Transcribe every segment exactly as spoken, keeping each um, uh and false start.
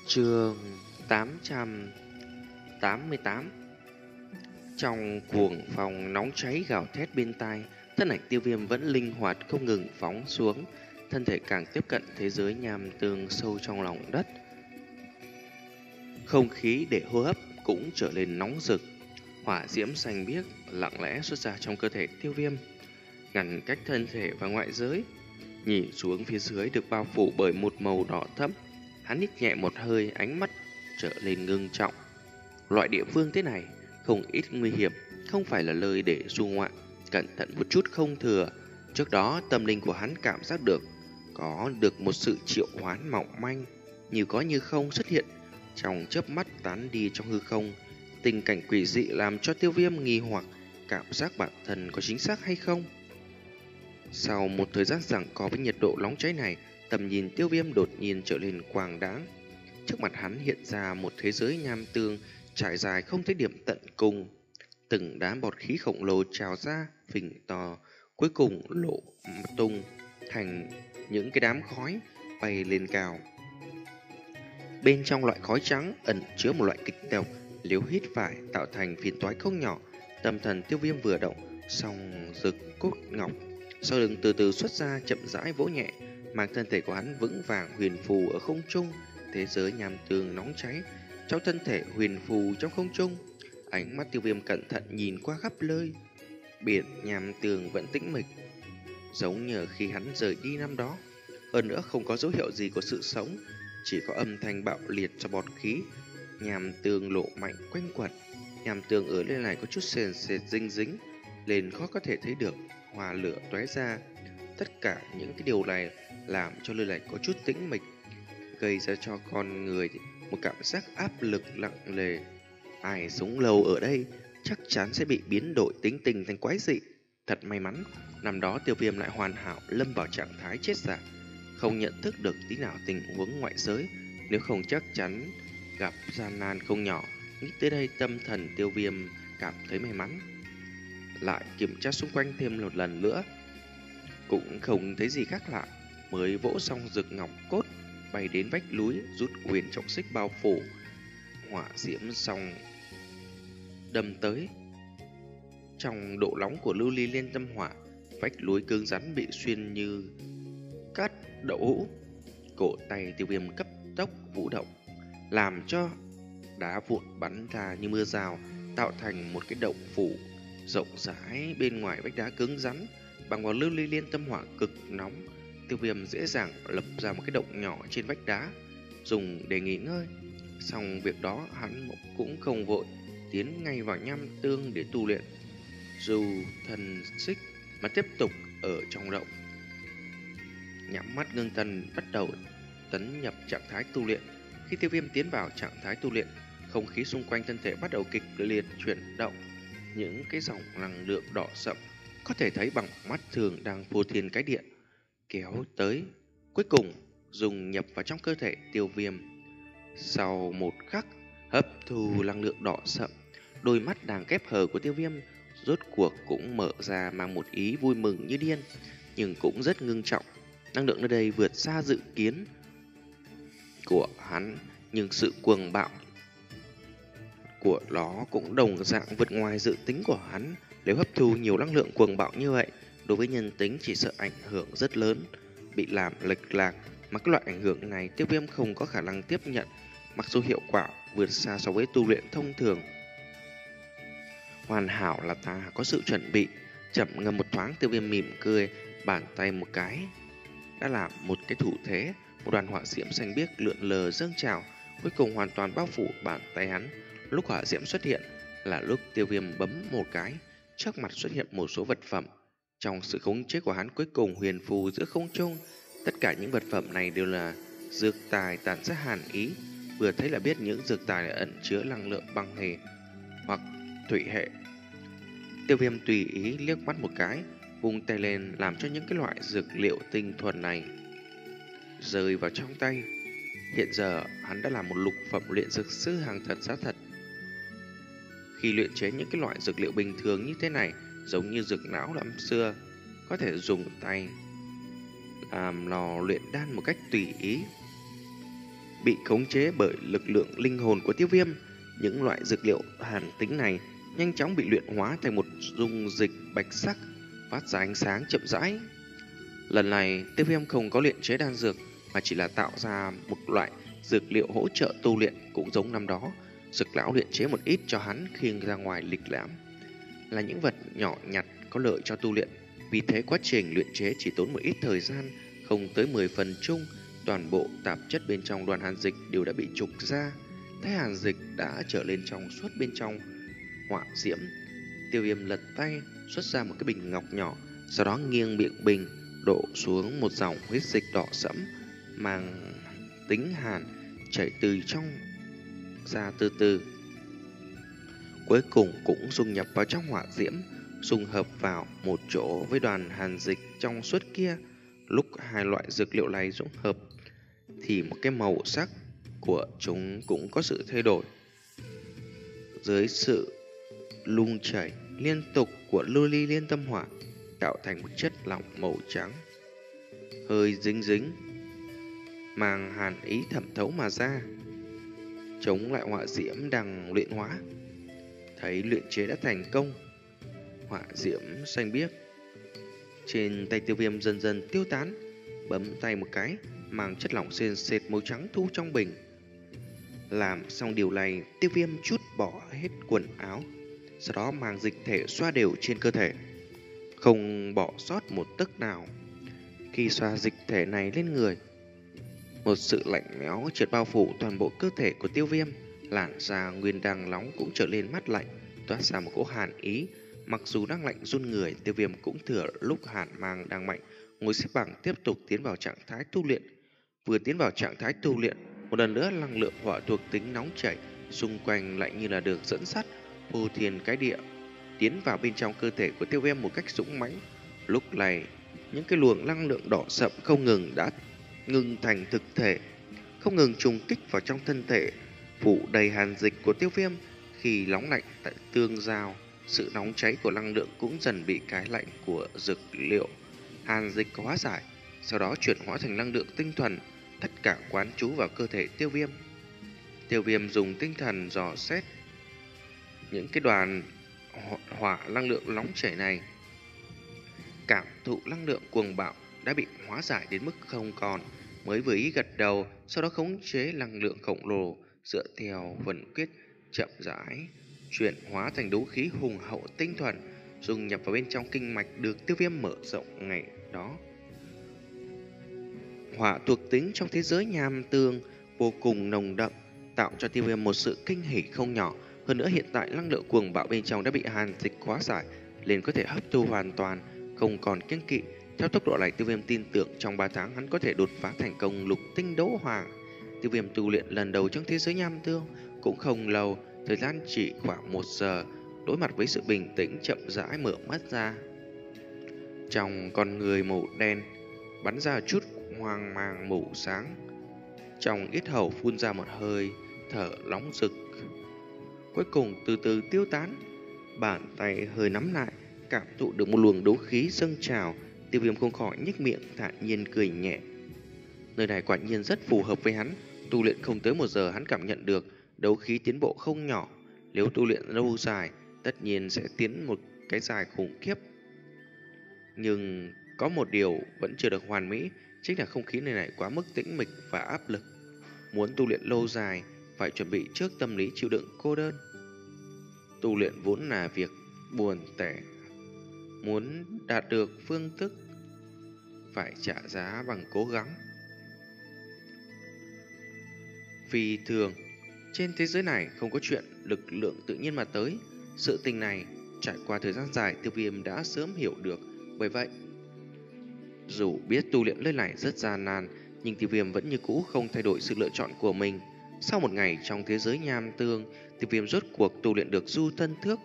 Chương tám trăm tám mươi tám. Trong cuồng phòng nóng cháy gào thét bên tai, thân ảnh Tiêu Viêm vẫn linh hoạt không ngừng phóng xuống, thân thể càng tiếp cận thế giới nham tương sâu trong lòng đất. Không khí để hô hấp cũng trở nên nóng rực, hỏa diễm xanh biếc lặng lẽ xuất ra trong cơ thể Tiêu Viêm, ngăn cách thân thể và ngoại giới. Nhìn xuống phía dưới được bao phủ bởi một màu đỏ thẫm, hắn hít nhẹ một hơi, ánh mắt trở lên ngưng trọng. Loại địa phương thế này không ít nguy hiểm, không phải là nơi để du ngoạn, cẩn thận một chút không thừa. Trước đó tâm linh của hắn cảm giác được có được một sự triệu hoán mỏng manh, như có như không xuất hiện trong chớp mắt tán đi trong hư không. Tình cảnh quỷ dị làm cho Tiêu Viêm nghi hoặc cảm giác bản thân có chính xác hay không. Sau một thời gian giằng co với nhiệt độ nóng cháy này, tầm nhìn Tiêu Viêm đột nhiên trở nên quang đãng. Trước mặt hắn hiện ra một thế giới nham tương trải dài không thấy điểm tận cùng. Từng đám bọt khí khổng lồ trào ra, phình to, cuối cùng lộ tung thành những cái đám khói bay lên cao. Bên trong loại khói trắng ẩn chứa một loại kịch độc, nếu hít phải tạo thành phiền toái không nhỏ. Tâm thần Tiêu Viêm vừa động, song rực cốt ngọc sau lưng từ từ xuất ra, chậm rãi vỗ nhẹ, mang thân thể của hắn vững vàng huyền phù ở không trung. Thế giới nham tương nóng cháy trong thân thể huyền phù trong không trung. Ánh mắt Tiêu Viêm cẩn thận nhìn qua khắp nơi, biển nham tương vẫn tĩnh mịch, giống như khi hắn rời đi năm đó. Hơn nữa không có dấu hiệu gì của sự sống, chỉ có âm thanh bạo liệt cho bọt khí nham tương lộ mạnh quanh quẩn. Nham tương ở nơi này có chút sền sệt dinh dính lên, khó có thể thấy được hòa lửa tóe ra. Tất cả những cái điều này làm cho nơi này có chút tĩnh mịch, gây ra cho con người một cảm giác áp lực nặng nề. Ai sống lâu ở đây chắc chắn sẽ bị biến đổi tính tình thành quái dị. Thật may mắn, năm đó Tiêu Viêm lại hoàn hảo lâm vào trạng thái chết giả, không nhận thức được tí nào tình huống ngoại giới, nếu không chắc chắn gặp gian nan không nhỏ. Nghĩ tới đây, tâm thần Tiêu Viêm cảm thấy may mắn. Lại kiểm tra xung quanh thêm một lần nữa, cũng không thấy gì khác lạ, mới vỗ xong rực ngọc cốt, bay đến vách núi, rút quyền trọng xích bao phủ. Hỏa diễm xong đâm tới. Trong độ nóng của lưu ly liên tâm hỏa, vách núi cứng rắn bị xuyên như cát đậu hũ. Cổ tay Tiêu Viêm cấp tốc vũ động, làm cho đá vụn bắn ra như mưa rào, tạo thành một cái động phủ rộng rãi bên ngoài vách đá cứng rắn. Bằng vào lưu ly liên tâm hỏa cực nóng, Tiêu Viêm dễ dàng lập ra một cái động nhỏ trên vách đá, dùng để nghỉ ngơi. Xong việc đó, hắn cũng không vội tiến ngay vào nham tương để tu luyện, dù thần xích mà tiếp tục ở trong động. Nhắm mắt ngưng thần, bắt đầu tấn nhập trạng thái tu luyện. Khi Tiêu Viêm tiến vào trạng thái tu luyện, không khí xung quanh thân thể bắt đầu kịch liệt chuyển động. Những cái dòng năng lượng đỏ sậm có thể thấy bằng mắt thường đang vô thiên cái địa kéo tới, cuối cùng dùng nhập vào trong cơ thể Tiêu Viêm. Sau một khắc hấp thu năng lượng đỏ sậm, đôi mắt đang khép hờ của Tiêu Viêm rốt cuộc cũng mở ra, mang một ý vui mừng như điên, nhưng cũng rất ngưng trọng. Năng lượng nơi đây vượt xa dự kiến của hắn, nhưng sự cuồng bạo của nó cũng đồng dạng vượt ngoài dự tính của hắn. Nếu hấp thu nhiều năng lượng cuồng bạo như vậy, đối với nhân tính chỉ sợ ảnh hưởng rất lớn, bị làm lệch lạc. Mà cái loại ảnh hưởng này Tiêu Viêm không có khả năng tiếp nhận, mặc dù hiệu quả vượt xa so với tu luyện thông thường. Hoàn hảo là ta có sự chuẩn bị. Chậm ngâm một thoáng, Tiêu Viêm mỉm cười, bàn tay một cái đã làm một cái thủ thế. Một đoàn hỏa diễm xanh biếc lượn lờ dâng trào, cuối cùng hoàn toàn bao phủ bàn tay hắn. Lúc hỏa diễm xuất hiện là lúc Tiêu Viêm bấm một cái, trước mặt xuất hiện một số vật phẩm. Trong sự khống chế của hắn, cuối cùng huyền phù giữa không trung. Tất cả những vật phẩm này đều là dược tài tản ra hàn ý, vừa thấy là biết những dược tài này ẩn chứa năng lượng băng hệ hoặc thủy hệ. Tiêu Viêm tùy ý liếc mắt một cái, vung tay lên làm cho những cái loại dược liệu tinh thuần này rơi vào trong tay. Hiện giờ hắn đã là một lục phẩm luyện dược sư hàng thật giá thật. Khi luyện chế những cái loại dược liệu bình thường như thế này, giống như dược não năm xưa, có thể dùng tay làm lò luyện đan một cách tùy ý. bị khống chế bởi lực lượng linh hồn của Tiêu Viêm. Những loại dược liệu hàn tính này nhanh chóng bị luyện hóa thành một dung dịch bạch sắc, phát ra ánh sáng chậm rãi. Lần này, Tiêu Viêm không có luyện chế đan dược, mà chỉ là tạo ra một loại dược liệu hỗ trợ tu luyện. Cũng giống năm đó, Dược lão luyện chế một ít cho hắn khiêng ra ngoài lịch lãm, là những vật nhỏ nhặt có lợi cho tu luyện. Vì thế quá trình luyện chế chỉ tốn một ít thời gian, không tới mười phần chung. Toàn bộ tạp chất bên trong đoàn hàn dịch đều đã bị trục ra. Thấy hàn dịch đã trở lên trong suốt bên trong hỏa diễm, Tiêu Viêm lật tay xuất ra một cái bình ngọc nhỏ, sau đó nghiêng miệng bình đổ xuống một dòng huyết dịch đỏ sẫm mang tính hàn chảy từ trong ra từ từ, cuối cùng cũng dung nhập vào trong hỏa diễm, dung hợp vào một chỗ với đoàn hàn dịch trong suốt kia. Lúc hai loại dược liệu này dung hợp thì một cái màu sắc của chúng cũng có sự thay đổi. Dưới sự lung chảy liên tục của lưu ly liên tâm hỏa, tạo thành một chất lỏng màu trắng, hơi dính dính, mang hàn ý thẩm thấu mà ra, chống lại hỏa diễm đang luyện hóa. Thấy luyện chế đã thành công, hỏa diễm xanh biếc trên tay Tiêu Viêm dần dần tiêu tán. Bấm tay một cái, mang chất lỏng sền sệt màu trắng thu trong bình. Làm xong điều này, Tiêu Viêm chút bỏ hết quần áo, sau đó mang dịch thể xoa đều trên cơ thể, không bỏ sót một tấc nào. Khi xoa dịch thể này lên người, một sự lạnh lẽo chợt bao phủ toàn bộ cơ thể của Tiêu Viêm. Làn da nguyên đang nóng cũng trở lên mát lạnh, toát ra một cỗ hàn ý. Mặc dù đang lạnh run người, Tiêu Viêm cũng thừa lúc hàn mang đang mạnh, ngồi xếp bằng tiếp tục tiến vào trạng thái tu luyện. Vừa tiến vào trạng thái tu luyện, một lần nữa năng lượng hỏa thuộc tính nóng chảy xung quanh lại như là được dẫn dắt phô thiên cái địa tiến vào bên trong cơ thể của Tiêu Viêm một cách dũng mãnh. Lúc này, những cái luồng năng lượng đỏ sậm không ngừng đã ngưng thành thực thể, không ngừng trùng kích vào trong thân thể, phủ đầy hàn dịch của Tiêu Viêm. Khi nóng lạnh tại tương giao, sự nóng cháy của năng lượng cũng dần bị cái lạnh của dược liệu hàn dịch hóa giải, sau đó chuyển hóa thành năng lượng tinh thuần, tất cả quán trú vào cơ thể Tiêu Viêm. Tiêu Viêm dùng tinh thần dò xét những cái đoàn hỏa năng lượng nóng chảy này, cảm thụ năng lượng cuồng bạo đã bị hóa giải đến mức không còn, mới vừa ý gật đầu, sau đó khống chế năng lượng khổng lồ dựa theo vần quyết chậm rãi chuyển hóa thành đấu khí hùng hậu tinh thuần, dung nhập vào bên trong kinh mạch được Tiêu Viêm mở rộng ngày đó. Hỏa thuộc tính trong thế giới nham tương vô cùng nồng đậm, tạo cho Tiêu Viêm một sự kinh hỉ không nhỏ. Hơn nữa hiện tại năng lượng cuồng bạo bên trong đã bị hàn dịch hóa giải, liền có thể hấp thu hoàn toàn, không còn kiêng kỵ. Theo tốc độ này, Tiêu Viêm tin tưởng trong ba tháng hắn có thể đột phá thành công lục tinh đấu hoàng. Tiêu Viêm tu luyện lần đầu trong thế giới nham tương cũng không lâu, thời gian chỉ khoảng một giờ. Đối mặt với sự bình tĩnh, chậm rãi mở mắt ra. Trong con người màu đen bắn ra chút hoang mang màu sáng, trong yết hầu phun ra một hơi thở nóng rực, cuối cùng từ từ tiêu tán. Bàn tay hơi nắm lại, cảm thụ được một luồng đấu khí dâng trào. Tiêu Viêm không khỏi nhếch miệng thản nhiên cười nhẹ. Nơi này quả nhiên rất phù hợp với hắn. Tu luyện không tới một giờ, hắn cảm nhận được đấu khí tiến bộ không nhỏ. Nếu tu luyện lâu dài, tất nhiên sẽ tiến một cái dài khủng khiếp. Nhưng có một điều vẫn chưa được hoàn mỹ, chính là không khí nơi này quá mức tĩnh mịch và áp lực. Muốn tu luyện lâu dài, phải chuẩn bị trước tâm lý chịu đựng cô đơn. Tu luyện vốn là việc buồn tẻ, muốn đạt được phương thức phải trả giá bằng cố gắng. Vì thường, trên thế giới này không có chuyện lực lượng tự nhiên mà tới. Sự tình này trải qua thời gian dài, Tiêu Viêm đã sớm hiểu được. Bởi vậy, dù biết tu luyện nơi này rất gian nan, nhưng Tiêu Viêm vẫn như cũ không thay đổi sự lựa chọn của mình. Sau một ngày trong thế giới nham tương, Tiêu Viêm rốt cuộc tu luyện được du thân thước.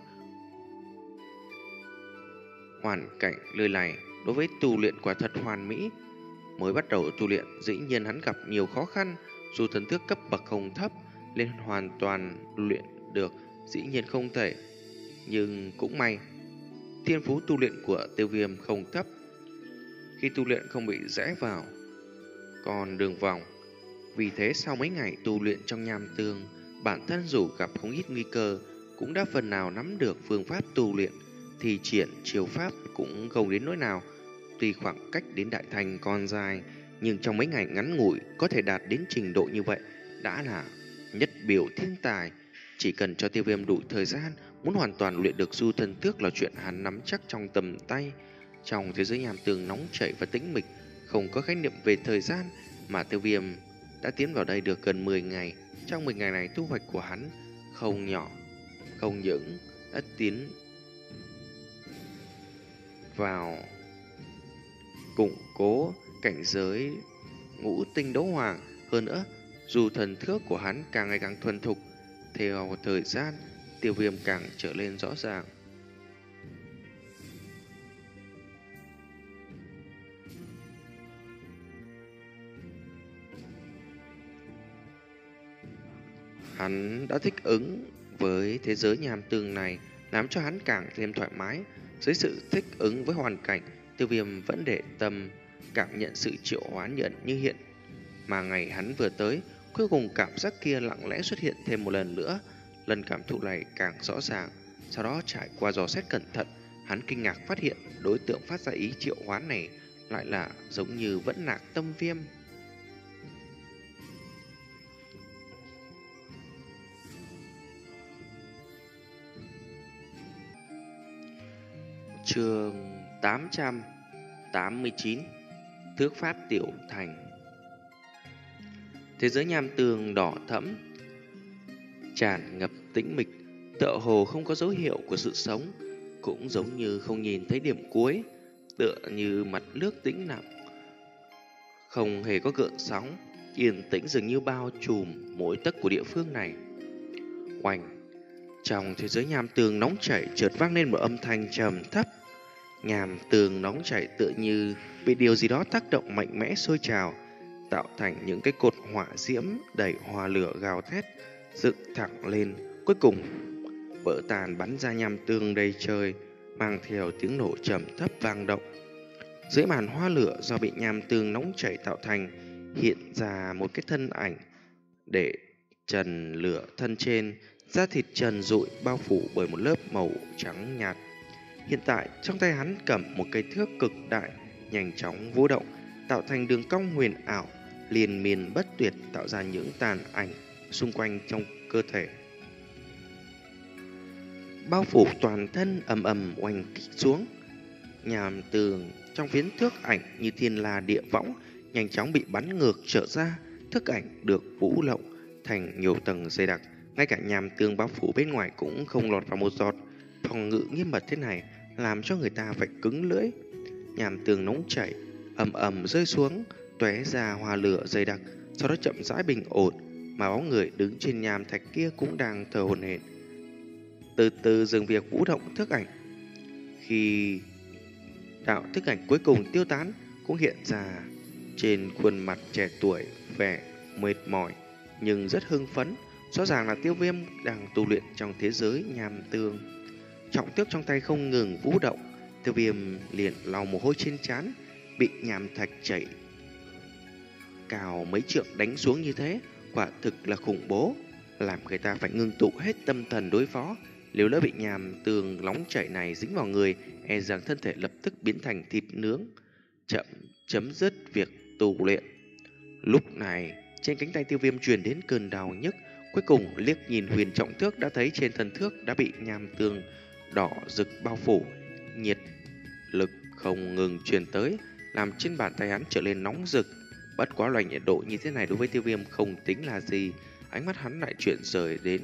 Hoàn cảnh nơi này đối với tu luyện quả thật hoàn mỹ. Mới bắt đầu tu luyện, dĩ nhiên hắn gặp nhiều khó khăn. Du thân thước cấp bậc không thấp, nên hoàn toàn luyện được dĩ nhiên không thể. Nhưng cũng may, thiên phú tu luyện của Tiêu Viêm không thấp. Khi tu luyện không bị rẽ vào còn đường vòng, Vì thế sau mấy ngày tu luyện trong nham tương, bản thân dù gặp không ít nguy cơ, cũng đã phần nào nắm được phương pháp tu luyện, thì triển chiêu pháp cũng không đến nỗi nào. Tuy khoảng cách đến đại thành còn dài, nhưng trong mấy ngày ngắn ngủi có thể đạt đến trình độ như vậy đã là nhất biểu thiên tài. Chỉ cần cho Tiêu Viêm đủ thời gian, muốn hoàn toàn luyện được du thần tước là chuyện hắn nắm chắc trong tầm tay. Trong thế giới nham tương nóng chảy và tĩnh mịch, không có khái niệm về thời gian, mà Tiêu Viêm đã tiến vào đây được gần mười ngày. Trong mười ngày này thu hoạch của hắn không nhỏ, không những đã tiến vào củng cố cảnh giới ngũ tinh đấu hoàng. Hơn nữa, dù thần thước của hắn càng ngày càng thuần thục, theo thời gian, Tiêu Viêm càng trở lên rõ ràng. Hắn đã thích ứng với thế giới nham tương này, làm cho hắn càng thêm thoải mái. Dưới sự thích ứng với hoàn cảnh, Tiêu Viêm vẫn để tâm cảm nhận sự triệu hoán nhận như hiện. Mà ngày hắn vừa tới, cuối cùng cảm giác kia lặng lẽ xuất hiện thêm một lần nữa. Lần cảm thụ này càng rõ ràng. Sau đó trải qua dò xét cẩn thận, hắn kinh ngạc phát hiện đối tượng phát ra ý triệu hoán này lại là giống như vẫn nạc tâm viêm. Chương tám trăm tám mươi chín, Thước pháp tiểu thành. Thế giới nham tương đỏ thẫm, tràn ngập tĩnh mịch, tựa hồ không có dấu hiệu của sự sống, cũng giống như không nhìn thấy điểm cuối, tựa như mặt nước tĩnh lặng, không hề có gợn sóng, yên tĩnh dường như bao trùm mỗi tấc của địa phương này. Oanh! Trong thế giới nham tường nóng chảy chợt vang lên một âm thanh trầm thấp. Nham tường nóng chảy tựa như bị điều gì đó tác động mạnh mẽ sôi trào, tạo thành những cái cột hỏa diễm đẩy hòa lửa gào thét, dựng thẳng lên, cuối cùng vỡ tàn bắn ra nham tường đầy trời, mang theo tiếng nổ trầm thấp vang động. Dưới màn hoa lửa do bị nham tường nóng chảy tạo thành, hiện ra một cái thân ảnh để trần lửa thân trên, da thịt trần rụi bao phủ bởi một lớp màu trắng nhạt. Hiện tại trong tay hắn cầm một cây thước cực đại, nhanh chóng vũ động, tạo thành đường cong huyền ảo, liên miên bất tuyệt, tạo ra những tàn ảnh xung quanh trong cơ thể, bao phủ toàn thân, ầm ầm oanh kích xuống. Nham tường trong phiến thước ảnh như thiên la địa võng, nhanh chóng bị bắn ngược trở ra. Thước ảnh được vũ lộng thành nhiều tầng dày đặc, ngay cả nham tường bao phủ bên ngoài cũng không lọt vào một giọt. Phòng ngự nghiêm mật thế này làm cho người ta phải cứng lưỡi. Nham tường nóng chảy ầm ầm rơi xuống, tóe ra hoa lửa dày đặc, sau đó chậm rãi bình ổn, mà bóng người đứng trên nham thạch kia cũng đang thở hổn hển, từ từ dừng việc vũ động thước ảnh. Khi đạo thước ảnh cuối cùng tiêu tán, cũng hiện ra trên khuôn mặt trẻ tuổi vẻ mệt mỏi nhưng rất hưng phấn. Rõ ràng là Tiêu Viêm đang tu luyện trong thế giới nham tương. Trọng tước trong tay không ngừng vũ động, Tiêu Viêm liền lau mồ hôi trên trán. Bị nham thạch chảy cao mấy trượng đánh xuống như thế, quả thực là khủng bố, làm người ta phải ngưng tụ hết tâm thần đối phó. Nếu lỡ bị nham tường nóng chảy này dính vào người, e rằng thân thể lập tức biến thành thịt nướng, chậm chấm dứt việc tu luyện. Lúc này trên cánh tay Tiêu Viêm truyền đến cơn đau nhức. Cuối cùng liếc nhìn huyền trọng thước, đã thấy trên thân thước đã bị nham tường đỏ rực bao phủ, nhiệt lực không ngừng truyền tới, làm trên bàn tay hắn trở lên nóng rực. Bất quá loại nhiệt độ như thế này đối với Tiêu Viêm không tính là gì. Ánh mắt hắn lại chuyển rời đến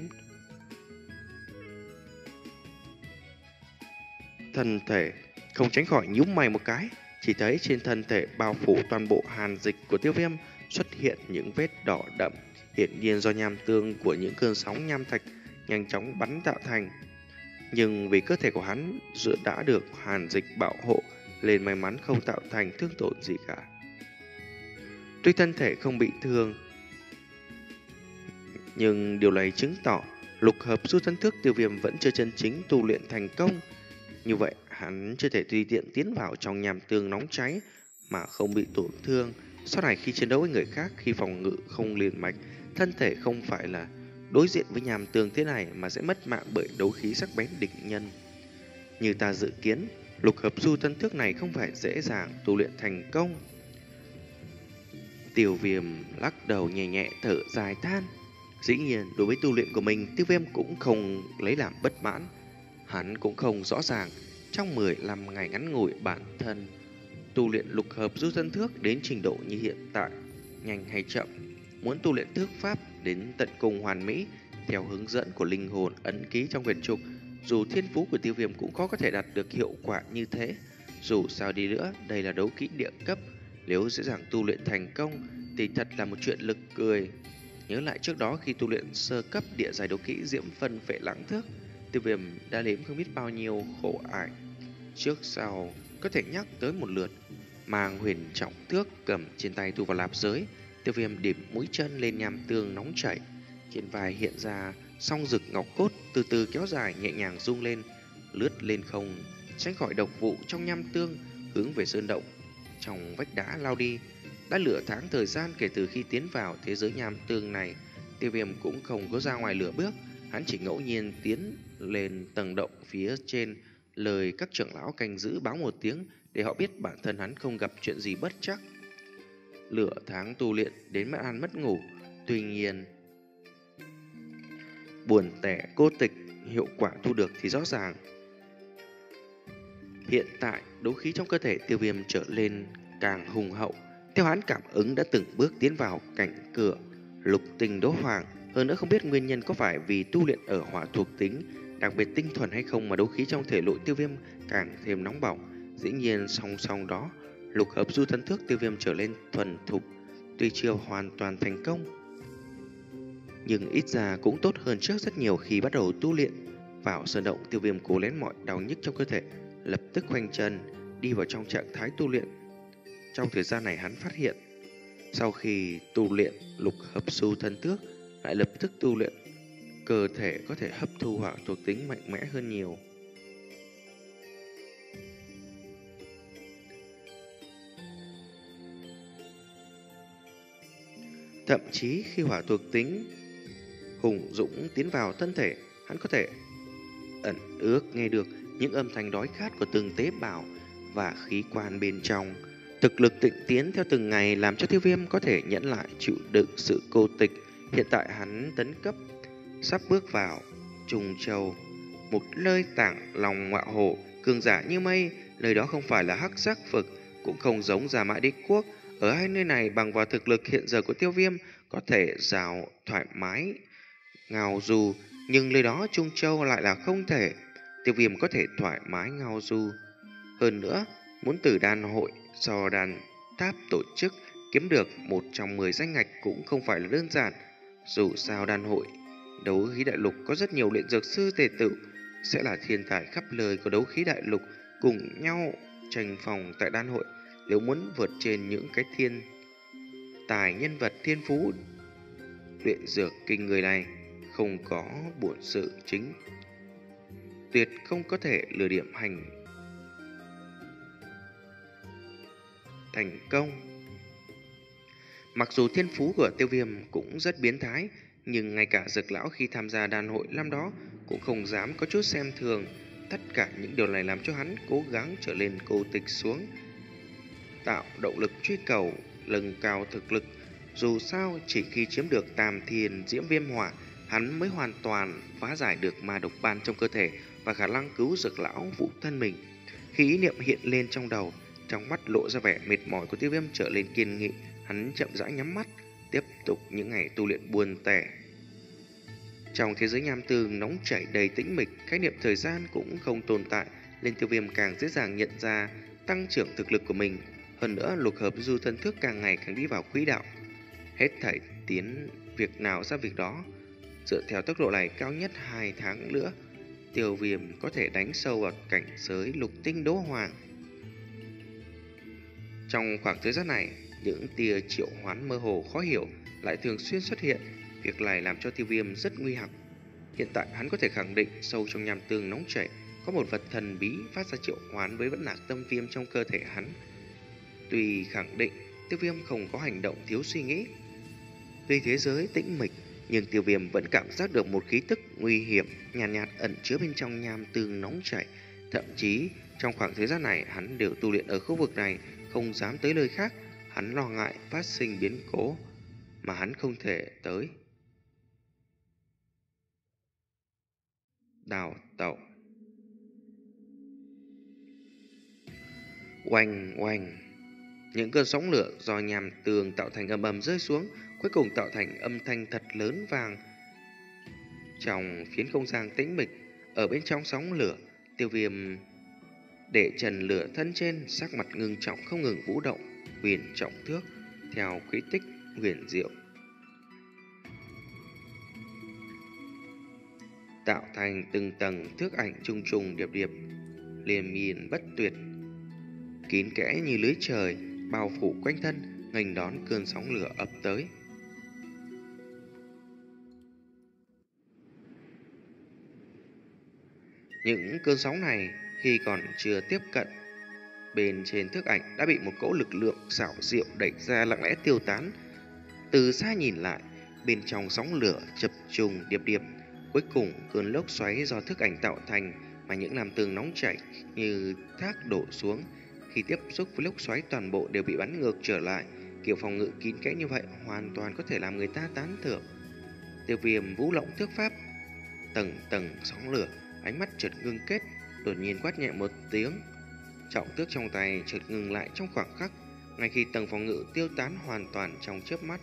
thân thể, không tránh khỏi nhíu mày một cái. Chỉ thấy trên thân thể bao phủ toàn bộ hàn dịch của Tiêu Viêm xuất hiện những vết đỏ đậm, hiển nhiên do nham tương của những cơn sóng nham thạch nhanh chóng bắn tạo thành. Nhưng vì cơ thể của hắn dự đã được hàn dịch bảo hộ, nên may mắn không tạo thành thương tổn gì cả. Tuy thân thể không bị thương, nhưng điều này chứng tỏ lục hợp du thân thức Tiêu Viêm vẫn chưa chân chính tu luyện thành công. Như vậy hắn chưa thể tùy tiện tiến vào trong nham tương nóng cháy mà không bị tổn thương. Sau này khi chiến đấu với người khác, khi phòng ngự không liền mạch, thân thể không phải là đối diện với nham tương thế này mà sẽ mất mạng bởi đấu khí sắc bén địch nhân. Như ta dự kiến, lục hợp du thân thức này không phải dễ dàng tu luyện thành công. Tiêu Viêm lắc đầu nhẹ nhẹ thở dài than. Dĩ nhiên, đối với tu luyện của mình, Tiêu Viêm cũng không lấy làm bất mãn. Hắn cũng không rõ ràng, trong mười lăm ngày ngắn ngủi bản thân tu luyện lục hợp du thân thước đến trình độ như hiện tại, nhanh hay chậm, muốn tu luyện thước pháp đến tận cùng hoàn mỹ theo hướng dẫn của linh hồn ấn ký trong huyền trục, dù thiên phú của Tiêu Viêm cũng khó có thể đạt được hiệu quả như thế. Dù sao đi nữa, đây là đấu kỹ địa cấp, nếu dễ dàng tu luyện thành công thì thật là một chuyện lực cười. Nhớ lại trước đó khi tu luyện sơ cấp địa giai đấu kỹ diễm phân phệ lãng thước, Tiêu Viêm đã nếm không biết bao nhiêu khổ ải. Trước sau có thể nhắc tới một lượt, mang huyền trọng thước cầm trên tay thu vào lạp giới, Tiêu Viêm điểm mũi chân lên nham tương nóng chảy, trên vai hiện ra song rực ngọc cốt từ từ kéo dài nhẹ nhàng rung lên, lướt lên không, tránh khỏi độc vụ trong nham tương, hướng về sơn động trong vách đá lao đi. Đã lửa tháng thời gian kể từ khi tiến vào thế giới nham tương này, Tiêu Viêm cũng không có ra ngoài lửa bước, hắn chỉ ngẫu nhiên tiến lên tầng động phía trên, lời các trưởng lão canh giữ báo một tiếng để họ biết bản thân hắn không gặp chuyện gì bất trắc. Lửa tháng tu luyện đến mất ăn mất ngủ, tuy nhiên buồn tẻ cô tịch, hiệu quả thu được thì rõ ràng. Hiện tại đấu khí trong cơ thể Tiêu Viêm trở lên càng hùng hậu, theo hắn cảm ứng đã từng bước tiến vào cảnh cửa lục tinh đấu hoàng. Hơn nữa không biết nguyên nhân có phải vì tu luyện ở hỏa thuộc tính đặc biệt tinh thuần hay không mà đấu khí trong thể nội Tiêu Viêm càng thêm nóng bỏng. Dĩ nhiên song song đó, lục hợp du thân thước Tiêu Viêm trở lên thuần thục, tuy chưa hoàn toàn thành công, nhưng ít ra cũng tốt hơn trước rất nhiều khi bắt đầu tu luyện. Vào sơn động, Tiêu Viêm cố nén mọi đau nhức trong cơ thể, lập tức khoanh chân đi vào trong trạng thái tu luyện. Trong thời gian này hắn phát hiện, sau khi tu luyện lục hợp du thân thước, lại lập tức tu luyện, cơ thể có thể hấp thu hỏa thuộc tính mạnh mẽ hơn nhiều. Thậm chí khi hỏa thuộc tính hùng dũng tiến vào thân thể, hắn có thể ẩn ước nghe được những âm thanh đói khát của từng tế bào và khí quan bên trong. Thực lực tịnh tiến theo từng ngày làm cho Tiêu Viêm có thể nhẫn lại chịu đựng sự cô tịch. Hiện tại hắn tấn cấp, sắp bước vào Trùng Châu, một nơi tảng lòng ngọa hổ, cường giả như mây. Nơi đó không phải là hắc sắc vực, cũng không giống Giả Mã Đế Quốc. Ở hai nơi này bằng vào thực lực hiện giờ của Tiêu Viêm có thể rào thoải mái ngao du, nhưng nơi đó Trung Châu lại là không thể. Tiêu Viêm có thể thoải mái ngao du. Hơn nữa, muốn từ đan hội do đan tháp tổ chức kiếm được một trong mười danh ngạch cũng không phải là đơn giản. Dù sao đan hội đấu khí đại lục có rất nhiều luyện dược sư tề tử, sẽ là thiên tài khắp nơi của đấu khí đại lục cùng nhau tranh phòng tại đan hội. Nếu muốn vượt trên những cái thiên tài nhân vật thiên phú luyện dược kinh người này, không có bổn sự chính, tuyệt không có thể lừa điểm hành thành công. Mặc dù thiên phú của Tiêu Viêm cũng rất biến thái, nhưng ngay cả Dược lão khi tham gia đan hội năm đó cũng không dám có chút xem thường. Tất cả những điều này làm cho hắn cố gắng trở lên cô tịch xuống, tạo động lực truy cầu, nâng cao thực lực. Dù sao, chỉ khi chiếm được Tam Thiên Diễm Viêm Hỏa, hắn mới hoàn toàn phá giải được ma độc ban trong cơ thể và khả năng cứu Dược lão phụ thân mình. Khi ý niệm hiện lên trong đầu, trong mắt lộ ra vẻ mệt mỏi của Tiêu Viêm trở lên kiên nghị, hắn chậm rãi nhắm mắt, tiếp tục những ngày tu luyện buồn tẻ. Trong thế giới nham tương nóng chảy đầy tĩnh mịch, khái niệm thời gian cũng không tồn tại, nên Tiêu Viêm càng dễ dàng nhận ra tăng trưởng thực lực của mình. Hơn nữa, lục hợp du thân thức càng ngày càng đi vào quỹ đạo, hết thảy tiến việc nào ra việc đó. Dựa theo tốc độ này, cao nhất hai tháng nữa, Tiêu Viêm có thể đánh sâu vào cảnh giới lục tinh đấu hoàng. Trong khoảng thời gian này, những tia triệu hoán mơ hồ khó hiểu lại thường xuyên xuất hiện. Việc này làm cho Tiêu Viêm rất nguy hiểm. Hiện tại hắn có thể khẳng định sâu trong nham tương nóng chảy có một vật thần bí phát ra triệu hoán với vẫn lạc tâm viêm trong cơ thể hắn. Tuy khẳng định Tiêu Viêm không có hành động thiếu suy nghĩ. Tuy thế giới tĩnh mịch, nhưng Tiêu Viêm vẫn cảm giác được một khí tức nguy hiểm nhàn nhạt, nhạt ẩn chứa bên trong nham tương nóng chảy. Thậm chí trong khoảng thời gian này hắn đều tu luyện ở khu vực này, không dám tới nơi khác. Hắn lo ngại phát sinh biến cố mà hắn không thể tới. Đào tẩu. Oanh oanh. Những cơn sóng lửa do nham tường tạo thành ầm ầm rơi xuống, cuối cùng tạo thành âm thanh thật lớn vang trong phiến không gian tĩnh mịch. Ở bên trong sóng lửa, Tiêu Viêm để trần lửa thân trên, sắc mặt ngưng trọng không ngừng vũ động, huyền trọng thước theo quy tích huyền diệu, tạo thành từng tầng thước ảnh trùng trùng điệp điệp, liên miên bất tuyệt, kín kẽ như lưới trời, bao phủ quanh thân, nghênh đón cơn sóng lửa ập tới. Những cơn sóng này khi còn chưa tiếp cận, bên trên thước ảnh đã bị một cỗ lực lượng xảo diệu đẩy ra, lặng lẽ tiêu tán. Từ xa nhìn lại, bên trong sóng lửa chập trùng điệp điệp, cuối cùng cơn lốc xoáy do thước ảnh tạo thành mà những làm tường nóng chảy như thác đổ xuống. Khi tiếp xúc với lốc xoáy, toàn bộ đều bị bắn ngược trở lại. Kiểu phòng ngự kín kẽ như vậy hoàn toàn có thể làm người ta tán thưởng. Tiêu Viêm vũ lộng thước pháp, tầng tầng sóng lửa, ánh mắt chợt ngưng kết, đột nhiên quát nhẹ một tiếng. Trọng tước trong tay chợt ngừng lại trong khoảng khắc, ngay khi tầng phòng ngự tiêu tán hoàn toàn trong chớp mắt.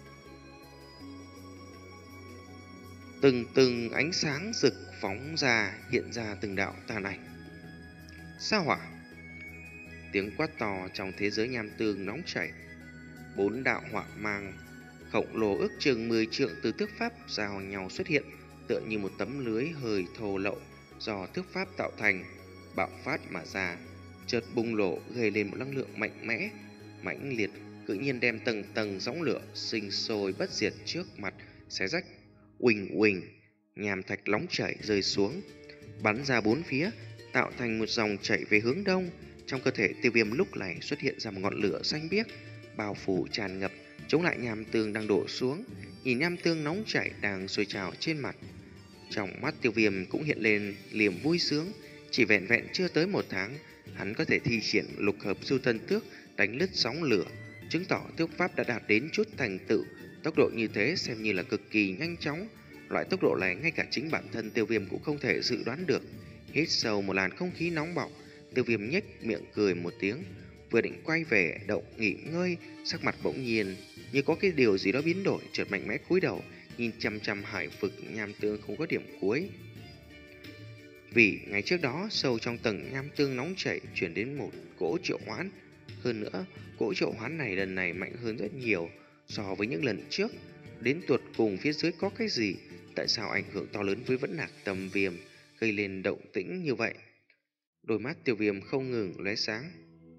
Từng từng ánh sáng rực phóng ra, hiện ra từng đạo tàn ảnh. Sao hỏa? Tiếng quát to trong thế giới nham tương nóng chảy. Bốn đạo hỏa mang khổng lồ ước chừng mười trượng từ thước pháp giao nhau xuất hiện, tựa như một tấm lưới hơi thô lậu do thước pháp tạo thành, bạo phát mà ra, chợt bùng nổ gây lên một năng lượng mạnh mẽ, mãnh liệt, tự nhiên đem tầng tầng sóng lửa sinh sôi bất diệt trước mặt xé rách. Uỳnh uỳnh, nham thạch nóng chảy rơi xuống, bắn ra bốn phía, tạo thành một dòng chảy về hướng đông. Trong cơ thể Tiêu Viêm lúc này xuất hiện ra một ngọn lửa xanh biếc, bao phủ tràn ngập, chống lại nham tương đang đổ xuống. Nhìn nham tương nóng chảy đang sôi trào trên mặt, trong mắt Tiêu Viêm cũng hiện lên niềm vui sướng. Chỉ vẹn vẹn chưa tới một tháng, hắn có thể thi triển lục hợp du tân tước, đánh lướt sóng lửa, chứng tỏ thước pháp đã đạt đến chút thành tựu. Tốc độ như thế xem như là cực kỳ nhanh chóng. Loại tốc độ này ngay cả chính bản thân Tiêu Viêm cũng không thể dự đoán được. Hít sâu một làn không khí nóng bỏng, Tiêu Viêm nhếch miệng cười một tiếng, vừa định quay về động nghỉ ngơi, sắc mặt bỗng nhiên như có cái điều gì đó biến đổi, chợt mạnh mẽ cúi đầu nhìn chăm chăm hải vực nham tương không có điểm cuối. Vì ngày trước đó, sâu trong tầng nham tương nóng chảy chuyển đến một cỗ triệu hoán. Hơn nữa, cỗ triệu hoán này lần này mạnh hơn rất nhiều so với những lần trước. Đến tuột cùng phía dưới có cái gì? Tại sao ảnh hưởng to lớn với Vẫn Nạc Tâm Viêm gây lên động tĩnh như vậy? Đôi mắt Tiêu Viêm không ngừng lóe sáng,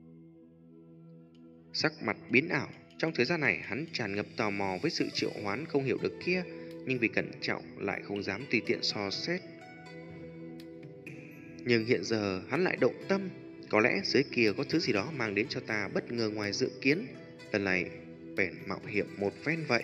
sắc mặt biến ảo. Trong thời gian này hắn tràn ngập tò mò với sự triệu hoán không hiểu được kia, nhưng vì cẩn trọng lại không dám tùy tiện so xét. Nhưng hiện giờ hắn lại động tâm, có lẽ dưới kia có thứ gì đó mang đến cho ta bất ngờ ngoài dự kiến. Lần này bèn mạo hiểm một phen vậy.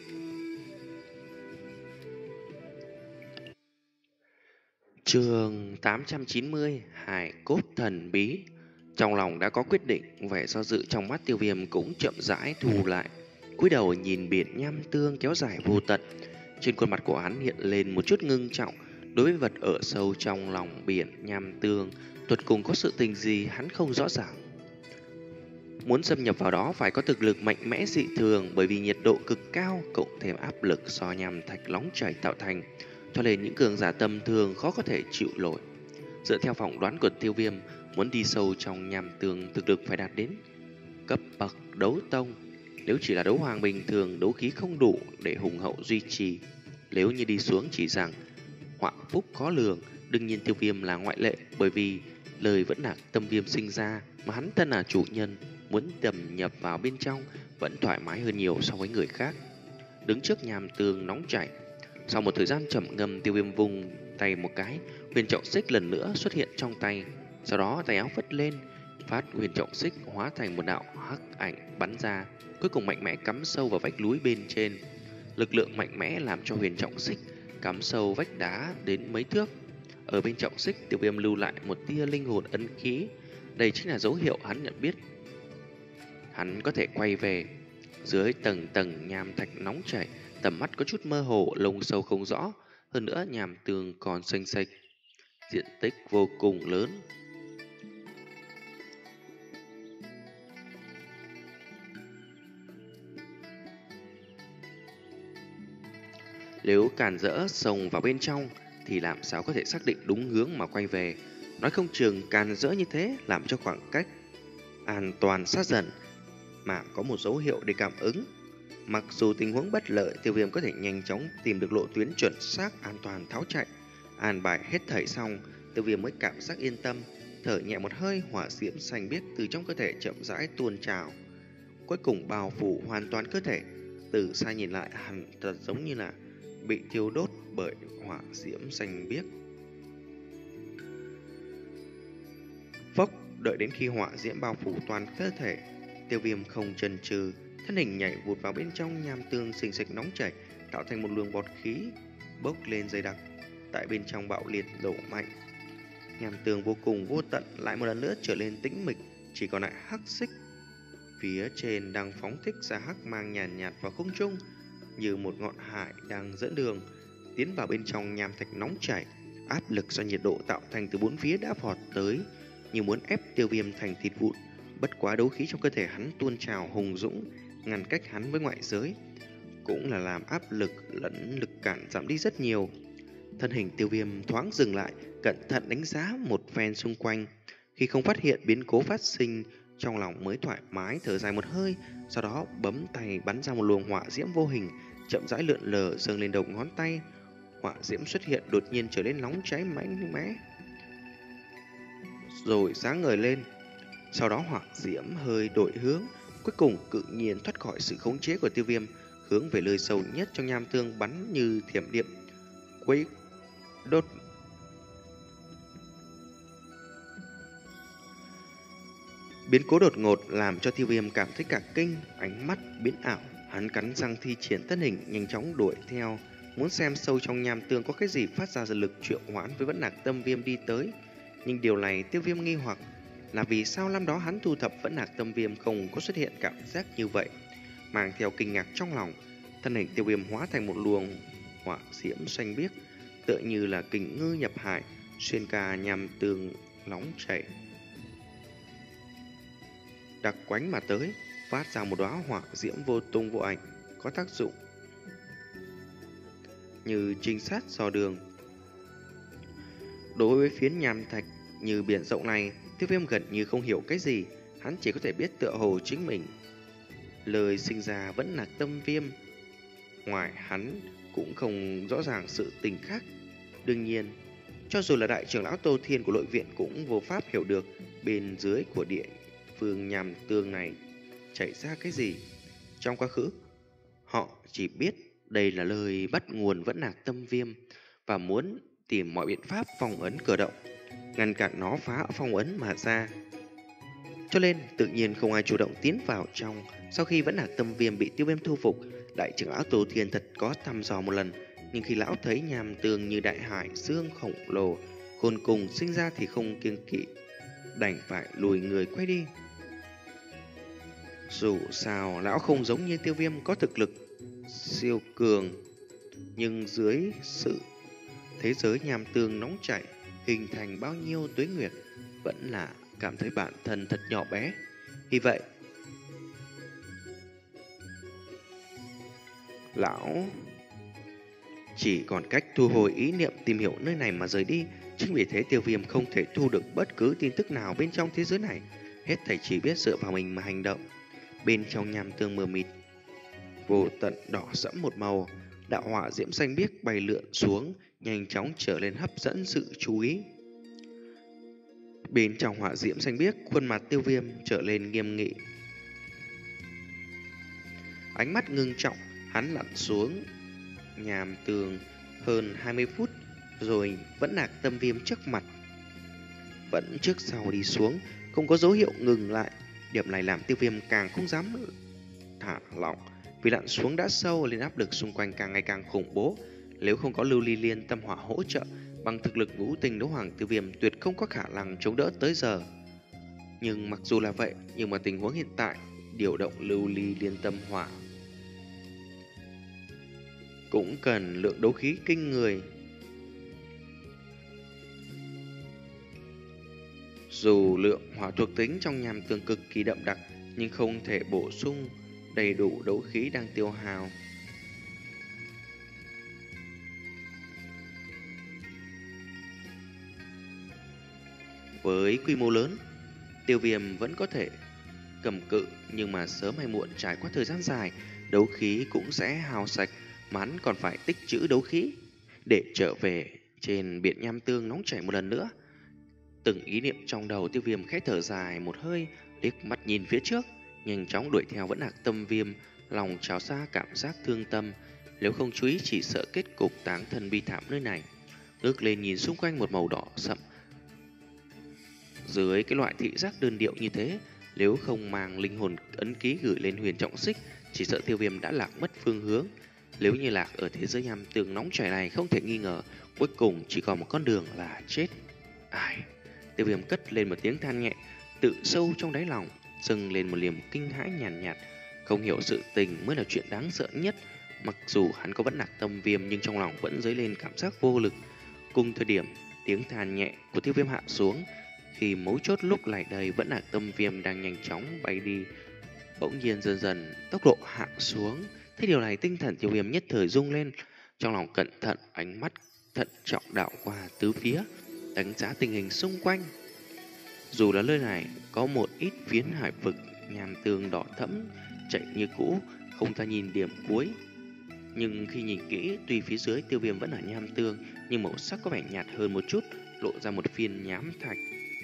Chương tám trăm chín mươi, Hải cốt thần bí. Trong lòng đã có quyết định, vẻ do dự trong mắt Tiêu Viêm cũng chậm rãi thu lại, cúi đầu nhìn biển nham tương kéo dài vô tận. Trên khuôn mặt của hắn hiện lên một chút ngưng trọng. Đối với vật ở sâu trong lòng biển nham tương, tuột cùng có sự tình gì hắn không rõ ràng. Muốn xâm nhập vào đó phải có thực lực mạnh mẽ dị thường, bởi vì nhiệt độ cực cao cộng thêm áp lực do nham thạch nóng chảy tạo thành, cho nên những cường giả tầm thường khó có thể chịu nổi. Dựa theo phỏng đoán của Tiêu Viêm, muốn đi sâu trong nham tương thực lực phải đạt đến cấp bậc đấu tông. Nếu chỉ là đấu hoàng bình thường, đấu khí không đủ để hùng hậu duy trì. Nếu như đi xuống chỉ rằng họa phúc khó lường. Đương nhiên Tiêu Viêm là ngoại lệ, bởi vì lời Vẫn Nạc Tâm Viêm sinh ra, mà hắn thân là chủ nhân, muốn đầm nhập vào bên trong vẫn thoải mái hơn nhiều so với người khác. Đứng trước nham tương nóng chảy, sau một thời gian trầm ngâm, Tiêu Viêm vung tay một cái, huyền trọng xích lần nữa xuất hiện trong tay. Sau đó tay áo phất lên, phát huyền trọng xích hóa thành một đạo hắc ảnh bắn ra, cuối cùng mạnh mẽ cắm sâu vào vách núi bên trên. Lực lượng mạnh mẽ làm cho huyền trọng xích cắm sâu vách đá đến mấy thước. Ở bên trọng xích, Tiêu Viêm lưu lại một tia linh hồn ấn khí. Đây chính là dấu hiệu hắn nhận biết hắn có thể quay về. Dưới tầng tầng nham thạch nóng chảy, tầm mắt có chút mơ hồ, lông sâu không rõ. Hơn nữa nham tường còn xanh xệch, diện tích vô cùng lớn. Nếu càn rỡ xông vào bên trong thì làm sao có thể xác định đúng hướng mà quay về. Nói không chừng càn rỡ như thế làm cho khoảng cách an toàn sát dần mà có một dấu hiệu để cảm ứng. Mặc dù tình huống bất lợi, Tiêu Viêm có thể nhanh chóng tìm được lộ tuyến chuẩn xác, an toàn tháo chạy. An bài hết thảy xong, Tiêu Viêm mới cảm giác yên tâm, thở nhẹ một hơi. Hỏa diễm xanh biếc từ trong cơ thể chậm rãi tuôn trào, cuối cùng bao phủ hoàn toàn cơ thể. Từ xa nhìn lại, hẳn thật giống như là bị thiêu đốt bởi hỏa diễm xanh biếc. Phốc, đợi đến khi hỏa diễm bao phủ toàn cơ thể, Tiêu Viêm không chần chừ, thân hình nhảy vụt vào bên trong nham tương xình xịch nóng chảy, tạo thành một luồng bọt khí bốc lên dày đặc. Tại bên trong bạo liệt đổ mạnh, nham tương vô cùng vô tận lại một lần nữa trở lên tĩnh mịch, chỉ còn lại hắc xích phía trên đang phóng thích ra hắc mang nhàn nhạt, nhạt vào không trung, như một ngọn hải đang dẫn đường tiến vào bên trong nham thạch nóng chảy. Áp lực do nhiệt độ tạo thành từ bốn phía đã vọt tới, như muốn ép Tiêu Viêm thành thịt vụn. Bất quá đấu khí trong cơ thể hắn tuôn trào hùng dũng, ngăn cách hắn với ngoại giới, cũng là làm áp lực lẫn lực cản giảm đi rất nhiều. Thân hình Tiêu Viêm thoáng dừng lại, cẩn thận đánh giá một phen xung quanh. Khi không phát hiện biến cố phát sinh, trong lòng mới thoải mái thở dài một hơi. Sau đó bấm tay bắn ra một luồng hỏa diễm vô hình, chậm rãi lượn lờ dâng lên đầu ngón tay. Hỏa diễm xuất hiện đột nhiên trở nên nóng cháy mạnh mẽ, rồi sáng ngời lên. Sau đó hỏa diễm hơi đổi hướng, cuối cùng tự nhiên thoát khỏi sự khống chế của Tiêu Viêm, hướng về nơi sâu nhất trong nham tương bắn như thiểm điện, quấy đốt. Biến cố đột ngột làm cho Tiêu Viêm cảm thấy cả kinh, ánh mắt biến ảo. Hắn cắn răng thi triển thân hình, nhanh chóng đuổi theo, muốn xem sâu trong nham tương có cái gì phát ra lực triệu hoán với Vẫn Lạc Tâm Viêm đi tới. Nhưng điều này Tiêu Viêm nghi hoặc là vì sao năm đó hắn thu thập Vẫn Lạc Tâm Viêm không có xuất hiện cảm giác như vậy. Mang theo kinh ngạc trong lòng, thân hình Tiêu Viêm hóa thành một luồng hỏa diễm xanh biếc, tựa như là kình ngư nhập hải, xuyên ca nham tương nóng chảy, đặc quánh mà tới, phát ra một đóa hỏa diễm vô tung vô ảnh, có tác dụng như trinh sát dò đường. Đối với phiến nham thạch như biển rộng này, Tiêu Viêm gần như không hiểu cái gì. Hắn chỉ có thể biết tựa hồ chính mình lời sinh ra Vẫn Lạc Tâm Viêm, ngoài hắn cũng không rõ ràng sự tình khác. Đương nhiên, cho dù là đại trưởng lão Tô Thiên của nội viện cũng vô pháp hiểu được bên dưới của địa phương nham tương này chảy ra cái gì. Trong quá khứ, họ chỉ biết đây là lời bắt nguồn Vẫn Lạc Tâm Viêm và muốn tìm mọi biện pháp phong ấn cửa động, ngăn cản nó phá phong ấn mà ra. Cho nên tự nhiên không ai chủ động tiến vào trong. Sau khi Vẫn Lạc Tâm Viêm bị Tiêu Viêm thu phục, đại trưởng lão Tô Thiên thật có thăm dò một lần, nhưng khi lão thấy nham tương như đại hải dương khổng lồ, khôn cùng sinh ra thì không kiêng kỵ, đành phải lùi người quay đi. Dù sao lão không giống như Tiêu Viêm có thực lực siêu cường, nhưng dưới sự thế giới nham tương nóng chảy hình thành bao nhiêu tuế nguyệt, vẫn là cảm thấy bản thân thật nhỏ bé. Vì vậy lão chỉ còn cách thu hồi ý niệm tìm hiểu nơi này mà rời đi. Chính vì thế Tiêu Viêm không thể thu được bất cứ tin tức nào bên trong thế giới này, hết thảy chỉ biết dựa vào mình mà hành động. Bên trong nham tương mờ mịt vô tận đỏ sẫm một màu, đạo hỏa diễm xanh biếc bay lượn xuống, nhanh chóng trở lên hấp dẫn sự chú ý. Bên trong hỏa diễm xanh biếc, khuôn mặt Tiêu Viêm trở lên nghiêm nghị, ánh mắt ngưng trọng. Hắn lặn xuống nham tương hơn hai mươi phút, rồi Vẫn Lạc Tâm Viêm trước mặt vẫn trước sau đi xuống, không có dấu hiệu ngừng lại. Điểm này làm Tiêu Viêm càng không dám thả lỏng, vì lặn xuống đã sâu nên áp lực xung quanh càng ngày càng khủng bố. Nếu không có Lưu Ly Liên tâm hỏa hỗ trợ, bằng thực lực ngũ tinh đấu hoàng, Tiêu Viêm tuyệt không có khả năng chống đỡ tới giờ. Nhưng mặc dù là vậy, nhưng mà tình huống hiện tại, điều động Lưu Ly Liên tâm hỏa cũng cần lượng đấu khí kinh người. Dù lượng hỏa thuộc tính trong nham tương cực kỳ đậm đặc, nhưng không thể bổ sung đầy đủ đấu khí đang tiêu hao. Với quy mô lớn, Tiêu Viêm vẫn có thể cầm cự, nhưng mà sớm hay muộn trải qua thời gian dài, đấu khí cũng sẽ hao sạch, mà hắn còn phải tích trữ đấu khí để trở về trên biển nham tương nóng chảy một lần nữa. Từng ý niệm trong đầu, Tiêu Viêm khẽ thở dài một hơi, liếc mắt nhìn phía trước, nhanh chóng đuổi theo Vẫn Hạc Tâm Viêm, lòng trào xa cảm giác thương tâm. Nếu không chú ý chỉ sợ kết cục táng thân bi thảm nơi này. Ngước lên nhìn xung quanh một màu đỏ sậm. Dưới cái loại thị giác đơn điệu như thế, nếu không mang linh hồn ấn ký gửi lên huyền trọng xích, chỉ sợ Tiêu Viêm đã lạc mất phương hướng. Nếu như lạc ở thế giới nham tương nóng chảy này, không thể nghi ngờ cuối cùng chỉ còn một con đường là chết. Ai? Tiêu Viêm cất lên một tiếng than nhẹ, tự sâu trong đáy lòng dâng lên một niềm kinh hãi nhàn nhạt, nhạt. Không hiểu sự tình mới là chuyện đáng sợ nhất. Mặc dù hắn có Vẫn Hạc Tâm Viêm, nhưng trong lòng vẫn dấy lên cảm giác vô lực. Cùng thời điểm tiếng than nhẹ của Tiêu Viêm hạ xuống, khi mấu chốt lúc lại đây, Vẫn Hạc Tâm Viêm đang nhanh chóng bay đi, bỗng nhiên dần dần tốc độ hạ xuống. Thế điều này, tinh thần Tiêu Viêm nhất thời rung lên, trong lòng cẩn thận, ánh mắt thận trọng đảo qua tứ phía, đánh giá tình hình xung quanh. Dù là nơi này có một ít phiến hải vực nham tương đỏ thẫm chạy như cũ, không ta nhìn điểm cuối, nhưng khi nhìn kỹ, tuy phía dưới Tiêu Viêm vẫn là nham tương, nhưng màu sắc có vẻ nhạt hơn một chút, lộ ra một phiên nhám thạch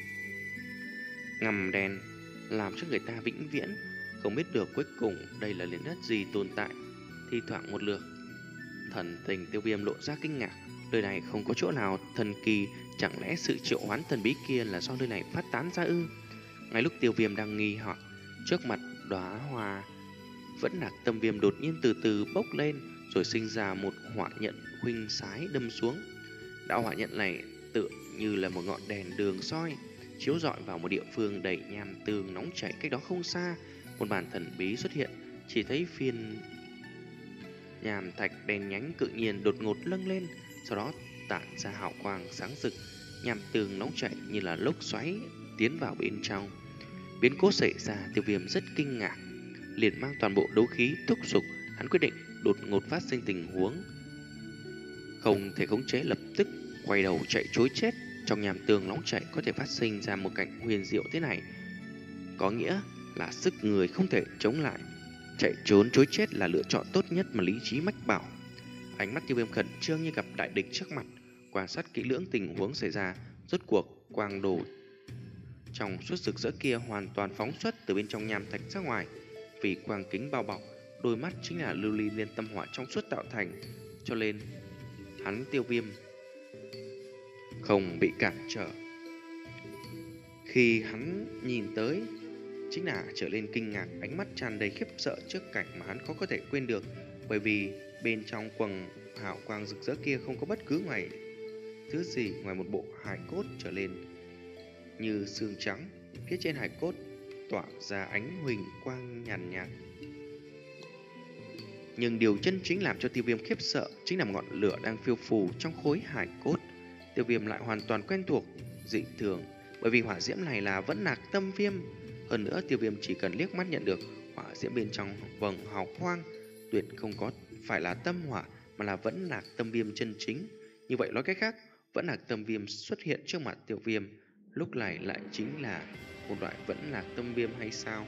ngầm đen, làm cho người ta vĩnh viễn không biết được cuối cùng đây là liền đất gì tồn tại. Thi thoảng một lượt, thần tình Tiêu Viêm lộ ra kinh ngạc. Nơi này không có chỗ nào thần kỳ, chẳng lẽ sự triệu hoán thần bí kia là do nơi này phát tán ra ư? Ngay lúc Tiêu Viêm đang nghi hoặc, trước mặt đóa hoa Vẫn Hạc Tâm Viêm đột nhiên từ từ bốc lên, rồi sinh ra một hỏa nhận khuynh sái đâm xuống. Đạo hỏa nhận này tựa như là một ngọn đèn đường soi, chiếu rọi vào một địa phương đầy nham tương nóng chảy cách đó không xa. Một màn thần bí xuất hiện, chỉ thấy phiên nham thạch đen nhánh tự nhiên đột ngột lâng lên, sau đó tản ra hào quang sáng rực. Nham tương nóng chảy như là lốc xoáy tiến vào bên trong. Biến cố xảy ra, Tiêu Viêm rất kinh ngạc, liền mang toàn bộ đấu khí thúc giục. Hắn quyết định đột ngột phát sinh tình huống không thể khống chế, lập tức quay đầu chạy trối chết. Trong nham tương nóng chảy có thể phát sinh ra một cảnh huyền diệu thế này, có nghĩa là sức người không thể chống lại. Chạy trốn trối chết là lựa chọn tốt nhất mà lý trí mách bảo. Ánh mắt Tiêu Viêm khẩn trương như gặp đại địch trước mặt, quan sát kỹ lưỡng tình huống xảy ra. Rốt cuộc quang đồ trong suốt rực rỡ kia hoàn toàn phóng xuất từ bên trong nham thạch ra ngoài. Vì quang kính bao bọc đôi mắt chính là lưu ly liên tâm hỏa trong suốt tạo thành, cho nên hắn Tiêu Viêm không bị cản trở. Khi hắn nhìn tới, chính là trở lên kinh ngạc, ánh mắt tràn đầy khiếp sợ trước cảnh mà hắn khó có thể quên được. Bởi vì bên trong quầng hào quang rực rỡ kia không có bất cứ ngoài thứ gì ngoài một bộ hài cốt trở lên như xương trắng. Phía trên hài cốt tỏa ra ánh huỳnh quang nhàn nhạt, nhạt. Nhưng điều chân chính làm cho Tiêu Viêm khiếp sợ chính là ngọn lửa đang phiêu phù trong khối hài cốt. Tiêu Viêm lại hoàn toàn quen thuộc dị thường, bởi vì hỏa diễm này là Vẫn Hạc Tâm Viêm. Hơn nữa, Tiêu Viêm chỉ cần liếc mắt nhận được hỏa diễm bên trong vầng hào quang tuyệt không có phải là tâm hỏa, mà là Vẫn Hạc Tâm Viêm chân chính. Như vậy nói cách khác, Vẫn Hạc Tâm Viêm xuất hiện trước mặt Tiêu Viêm lúc này lại chính là một loại Vẫn Hạc Tâm Viêm hay sao?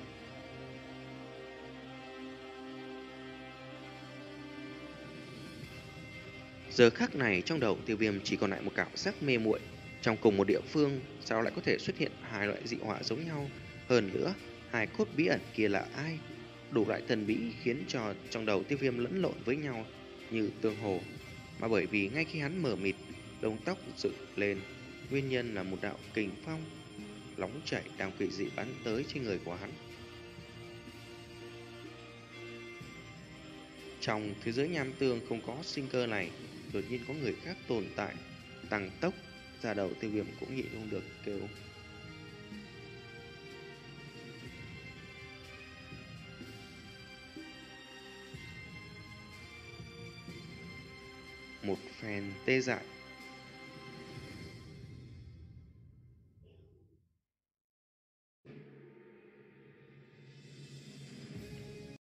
Giờ khắc này trong đầu Tiêu Viêm chỉ còn lại một cảm giác mê muội. Trong cùng một địa phương sao lại có thể xuất hiện hai loại dị hỏa giống nhau? Hơn nữa, hai cốt bí ẩn kia là ai? Đủ loại thần bí khiến cho trong đầu Tiêu Viêm lẫn lộn với nhau như tương hồ. Mà bởi vì ngay khi hắn mở mịt, lông tóc dựng lên, nguyên nhân là một đạo kình phong nóng chảy đang quỷ dị bắn tới trên người của hắn. Trong thế giới nham tương không có sinh cơ này, đột nhiên có người khác tồn tại, tăng tốc. Da đầu Tiêu Viêm cũng nhịn không được kêu. Một phen tê dại,